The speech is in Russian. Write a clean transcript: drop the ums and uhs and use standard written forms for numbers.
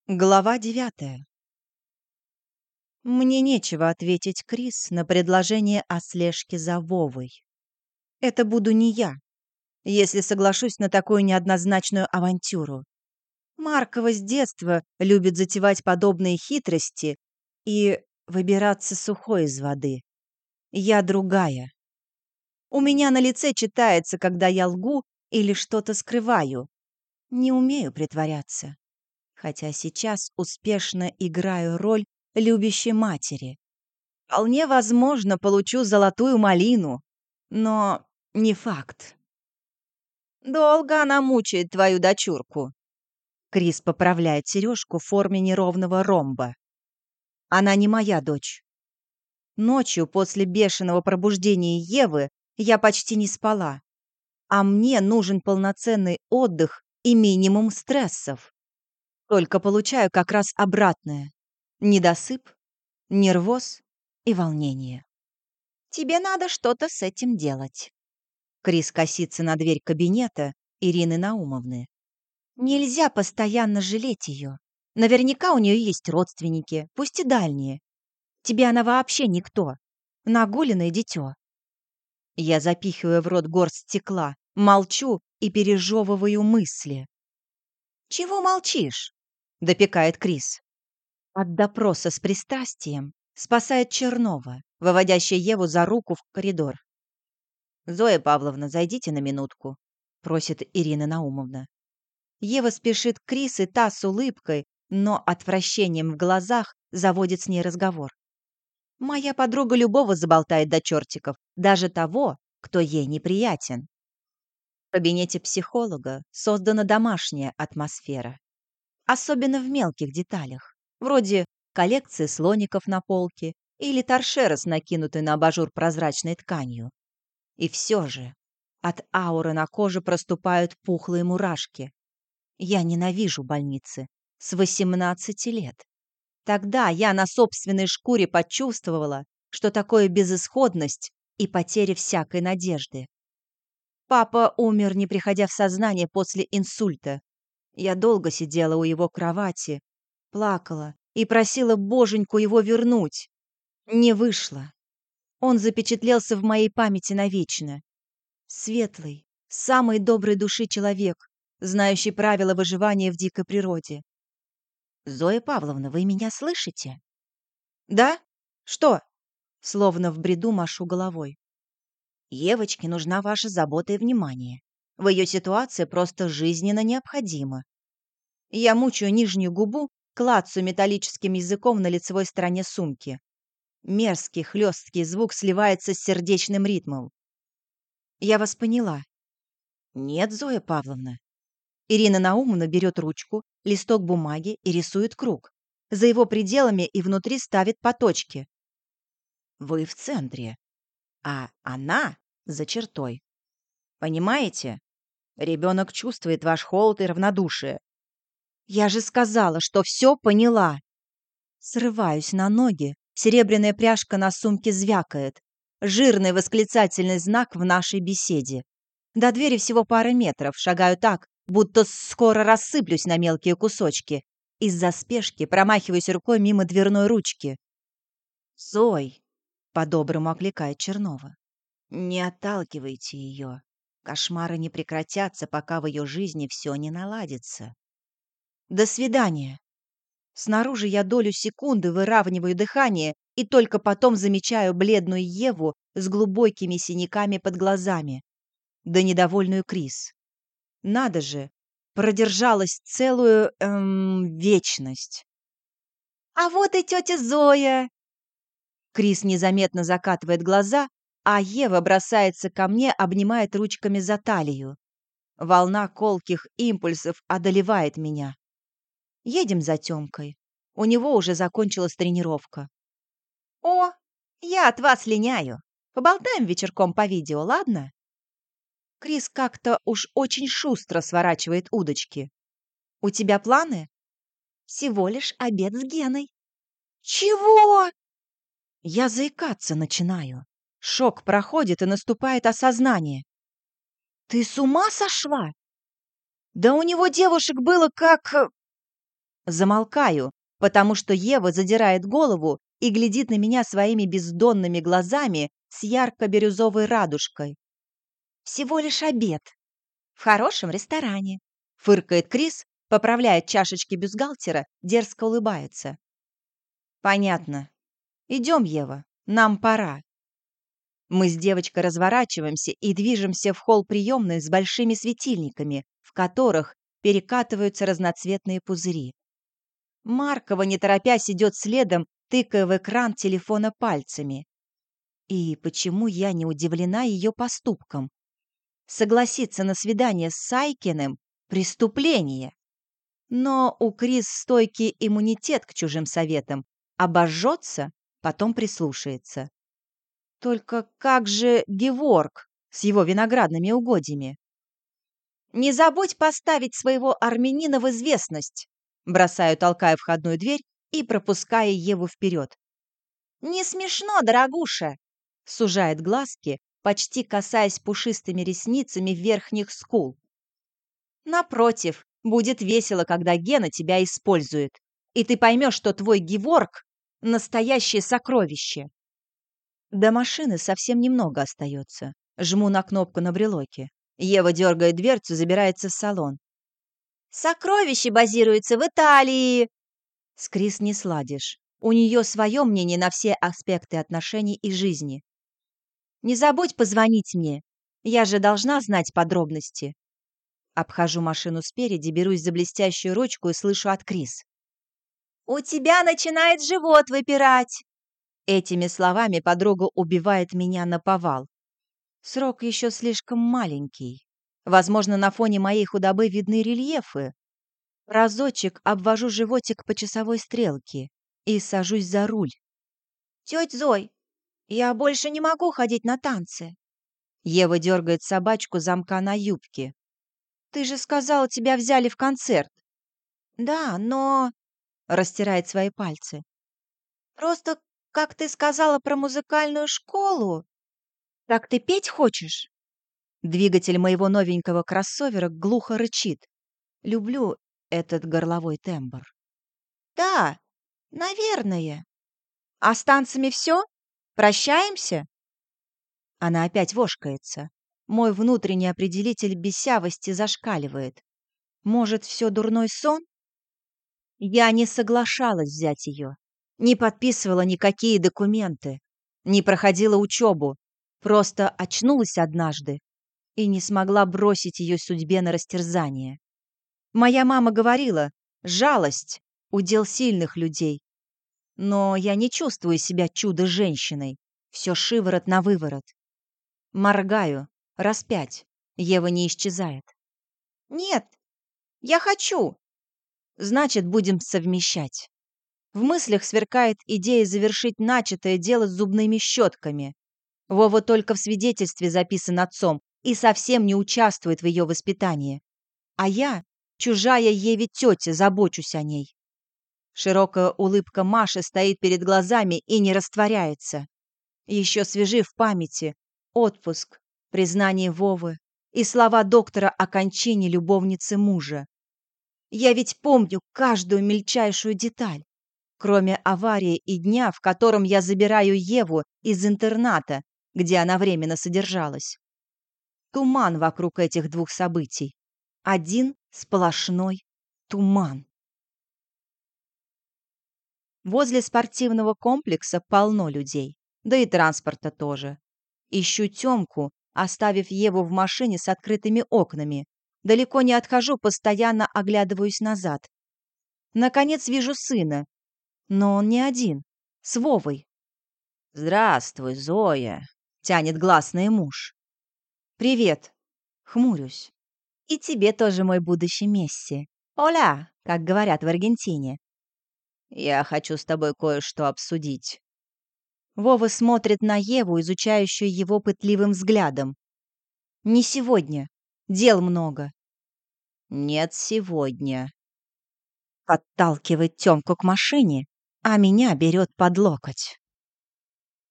Глава 9. Мне нечего ответить Крис на предложение о слежке за Вовой. Это буду не я, если соглашусь на такую неоднозначную авантюру. Маркова с детства любит затевать подобные хитрости и выбираться сухой из воды. Я другая. У меня на лице читается, когда я лгу или что-то скрываю. Не умею притворяться. Хотя сейчас успешно играю роль любящей матери. Вполне возможно, получу золотую малину, но не факт. «Долго она мучает твою дочурку?» Крис поправляет сережку в форме неровного ромба. «Она не моя дочь. Ночью после бешеного пробуждения Евы я почти не спала, а мне нужен полноценный отдых и минимум стрессов. Только получаю как раз обратное. Недосып, нервоз и волнение. Тебе надо что-то с этим делать». Крис косится на дверь кабинета Ирины Наумовны. Нельзя постоянно жалеть ее. Наверняка у нее есть родственники, пусть и дальние. Тебе она вообще никто. Нагуленное дитё. Я запихиваю в рот горсть стекла, молчу и пережевываю мысли. «Чего молчишь?» — допекает Крис. От допроса с пристрастием спасает Чернова, выводящая Еву за руку в коридор. «Зоя Павловна, зайдите на минутку», — просит Ирина Наумовна. Ева спешит к Крис, и та с улыбкой, но отвращением в глазах заводит с ней разговор. Моя подруга любого заболтает до чертиков, даже того, кто ей неприятен. В кабинете психолога создана домашняя атмосфера. Особенно в мелких деталях, вроде коллекции слоников на полке или торшера с накинутой на абажур прозрачной тканью. И все же от ауры на коже проступают пухлые мурашки. Я ненавижу больницы с 18 лет. Тогда я на собственной шкуре почувствовала, что такое безысходность и потеря всякой надежды. Папа умер, не приходя в сознание после инсульта. Я долго сидела у его кровати, плакала и просила боженьку его вернуть. Не вышло. Он запечатлелся в моей памяти навечно. Светлый, самой доброй души человек, знающий правила выживания в дикой природе. «Зоя Павловна, вы меня слышите?» «Да? Что?» Словно в бреду машу головой. «Евочке нужна ваша забота и внимание. В ее ситуации просто жизненно необходимо». Я мучаю нижнюю губу, клацаю металлическим языком на лицевой стороне сумки. Мерзкий хлесткий звук сливается с сердечным ритмом. «Я вас поняла». «Нет, Зоя Павловна». Ирина Наумовна берет ручку, листок бумаги и рисует круг. За его пределами и внутри ставит по точке. Вы в центре, а она за чертой. Понимаете? Ребенок чувствует ваш холод и равнодушие. Я же сказала, что все поняла. Срываюсь на ноги, серебряная пряжка на сумке звякает. Жирный восклицательный знак в нашей беседе. До двери всего пара метров, шагаю так, будто скоро рассыплюсь на мелкие кусочки. Из-за спешки промахиваюсь рукой мимо дверной ручки. «Зой!» — по-доброму окликает Чернова. «Не отталкивайте ее. Кошмары не прекратятся, пока в ее жизни все не наладится. До свидания». Снаружи я долю секунды выравниваю дыхание и только потом замечаю бледную Еву с глубокими синяками под глазами. Да недовольную Крис. Надо же, продержалась целую, вечность. «А вот и тетя Зоя!» Крис незаметно закатывает глаза, а Ева бросается ко мне, обнимает ручками за талию. Волна колких импульсов одолевает меня. Едем за Тёмкой. У него уже закончилась тренировка. «О, я от вас линяю. Поболтаем вечерком по видео, ладно?» Крис как-то уж очень шустро сворачивает удочки. «У тебя планы?» «Всего лишь обед с Геной». «Чего?» Я заикаться начинаю. Шок проходит, и наступает осознание. «Ты с ума сошла? Да у него девушек было как...» Замолкаю, потому что Ева задирает голову и глядит на меня своими бездонными глазами с ярко-бирюзовой радужкой. «Всего лишь обед. В хорошем ресторане», — фыркает Крис, поправляет чашечки бюстгальтера, дерзко улыбается. «Понятно. Идем, Ева, нам пора». Мы с девочкой разворачиваемся и движемся в холл приемной с большими светильниками, в которых перекатываются разноцветные пузыри. Маркова, не торопясь, идет следом, тыкая в экран телефона пальцами. И почему я не удивлена ее поступком? Согласиться на свидание с Сайкиным — преступление. Но у Крис стойкий иммунитет к чужим советам. Обожжется, потом прислушается. Только как же Геворг с его виноградными угодьями? «Не забудь поставить своего армянина в известность!» Бросаю, толкая входную дверь и пропуская Еву вперед. «Не смешно, дорогуша!» Сужает глазки, почти касаясь пушистыми ресницами верхних скул. «Напротив, будет весело, когда Гена тебя использует, и ты поймешь, что твой Геворг — настоящее сокровище!» До машины совсем немного остается. Жму на кнопку на брелоке. Ева дергает дверцу, забирается в салон. «Сокровище базируется в Италии!» С Крис не сладишь. У нее свое мнение на все аспекты отношений и жизни. «Не забудь позвонить мне. Я же должна знать подробности». Обхожу машину спереди, берусь за блестящую ручку и слышу от Крис. «У тебя начинает живот выпирать!» Этими словами подруга убивает меня наповал. Срок еще слишком маленький. Возможно, на фоне моей худобы видны рельефы. Разочек обвожу животик по часовой стрелке и сажусь за руль. «Тетя Зой, я больше не могу ходить на танцы». Ева дергает собачку замка на юбке. «Ты же сказала, тебя взяли в концерт». «Да, но...» — растирает свои пальцы. «Просто, как ты сказала про музыкальную школу, так ты петь хочешь?» Двигатель моего новенького кроссовера глухо рычит. Люблю этот горловой тембр. «Да, наверное. А с танцами все? Прощаемся?» Она опять вошкается. Мой внутренний определитель бесявости зашкаливает. Может, все дурной сон? Я не соглашалась взять ее. Не подписывала никакие документы. Не проходила учебу. Просто очнулась однажды и не смогла бросить ее судьбе на растерзание. Моя мама говорила, жалость — удел сильных людей. Но я не чувствую себя чудо-женщиной. Все шиворот на выворот. Моргаю. Раз 5. Ева не исчезает. «Нет, я хочу!» Значит, будем совмещать. В мыслях сверкает идея завершить начатое дело с зубными щетками. Вова только в свидетельстве записан отцом и совсем не участвует в ее воспитании. А я, чужая Еве тетя, забочусь о ней. Широкая улыбка Маши стоит перед глазами и не растворяется. Еще свежи в памяти отпуск, признание Вовы и слова доктора о кончине любовницы мужа. Я ведь помню каждую мельчайшую деталь, кроме аварии и дня, в котором я забираю Еву из интерната, где она временно содержалась. Туман вокруг этих двух событий. Один сплошной туман. Возле спортивного комплекса полно людей, да и транспорта тоже. Ищу Тёмку, оставив Еву в машине с открытыми окнами. Далеко не отхожу, постоянно оглядываюсь назад. Наконец вижу сына, но он не один, с Вовой. «Здравствуй, Зоя», — тянет гласный муж. «Привет», — хмурюсь. «И тебе тоже, мой будущий Месси. Оля, как говорят в Аргентине». «Я хочу с тобой кое-что обсудить». Вова смотрит на Еву, изучающую его пытливым взглядом. «Не сегодня. Дел много». «Нет, сегодня». Подталкивает Тёмку к машине, а меня берет под локоть.